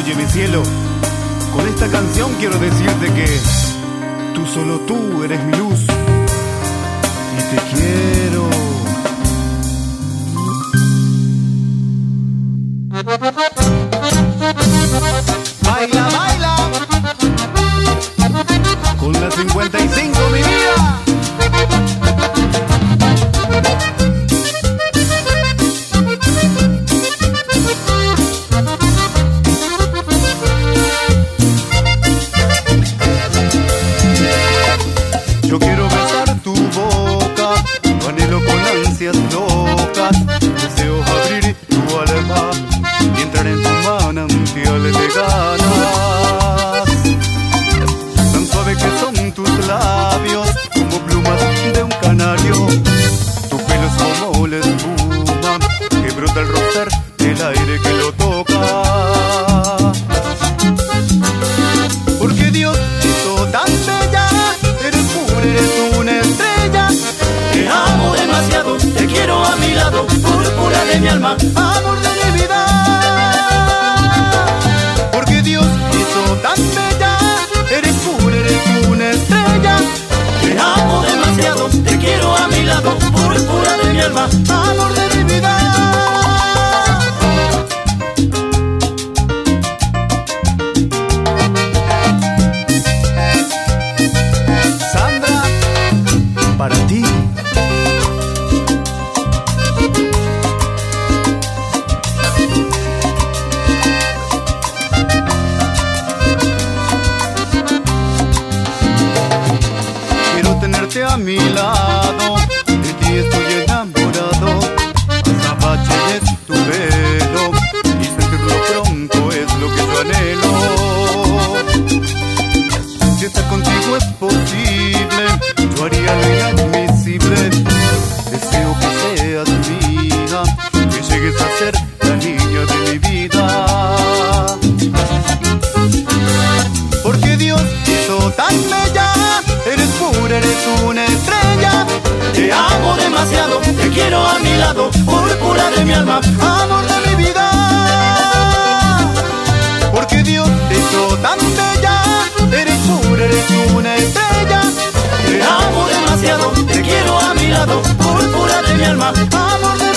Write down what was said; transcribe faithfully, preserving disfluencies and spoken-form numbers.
Oye, mi cielo, con esta canción quiero decirte que tú, solo tú, eres mi luz y te quiero. Baila, baila con la cincuenta y cinco, mi vida. Yo quiero besar tu boca, lo anhelo con ansias locas. Deseo abrir tu alma y entrar en tu manantial de ganas. Tan suave que son tus labios, como plumas de un canario. Tu pelo es como la espuma que brota al rozar el aire que lo toca. Porque Dios hizo tan bella, eres una estrella. Te amo demasiado, te quiero a mi lado, púrpura de mi alma, amor de mi vida. Porque Dios hizo tan bella, eres pura, eres una estrella. te amo demasiado, te quiero a mi lado, púrpura de mi alma, amor de mi vida. Para ti. Quiero tenerte a mi lado, de ti estoy enamorado. Azabache es tu velo y sentirlo pronto es lo que yo anhelo. Si estar contigo es posible, yo haría lo inadmisible. Deseo que seas mía, que llegues a ser la niña de mi vida. Porque Dios hizo tan bella, eres pura, eres una estrella. te amo demasiado, te quiero a mi lado, púrpura de mi alma, amor de mi vida. Porque Dios te hizo tan bella, eres pura, eres una estrella. te amo demasiado, te quiero a mi lado, púrpura de mi alma, amor de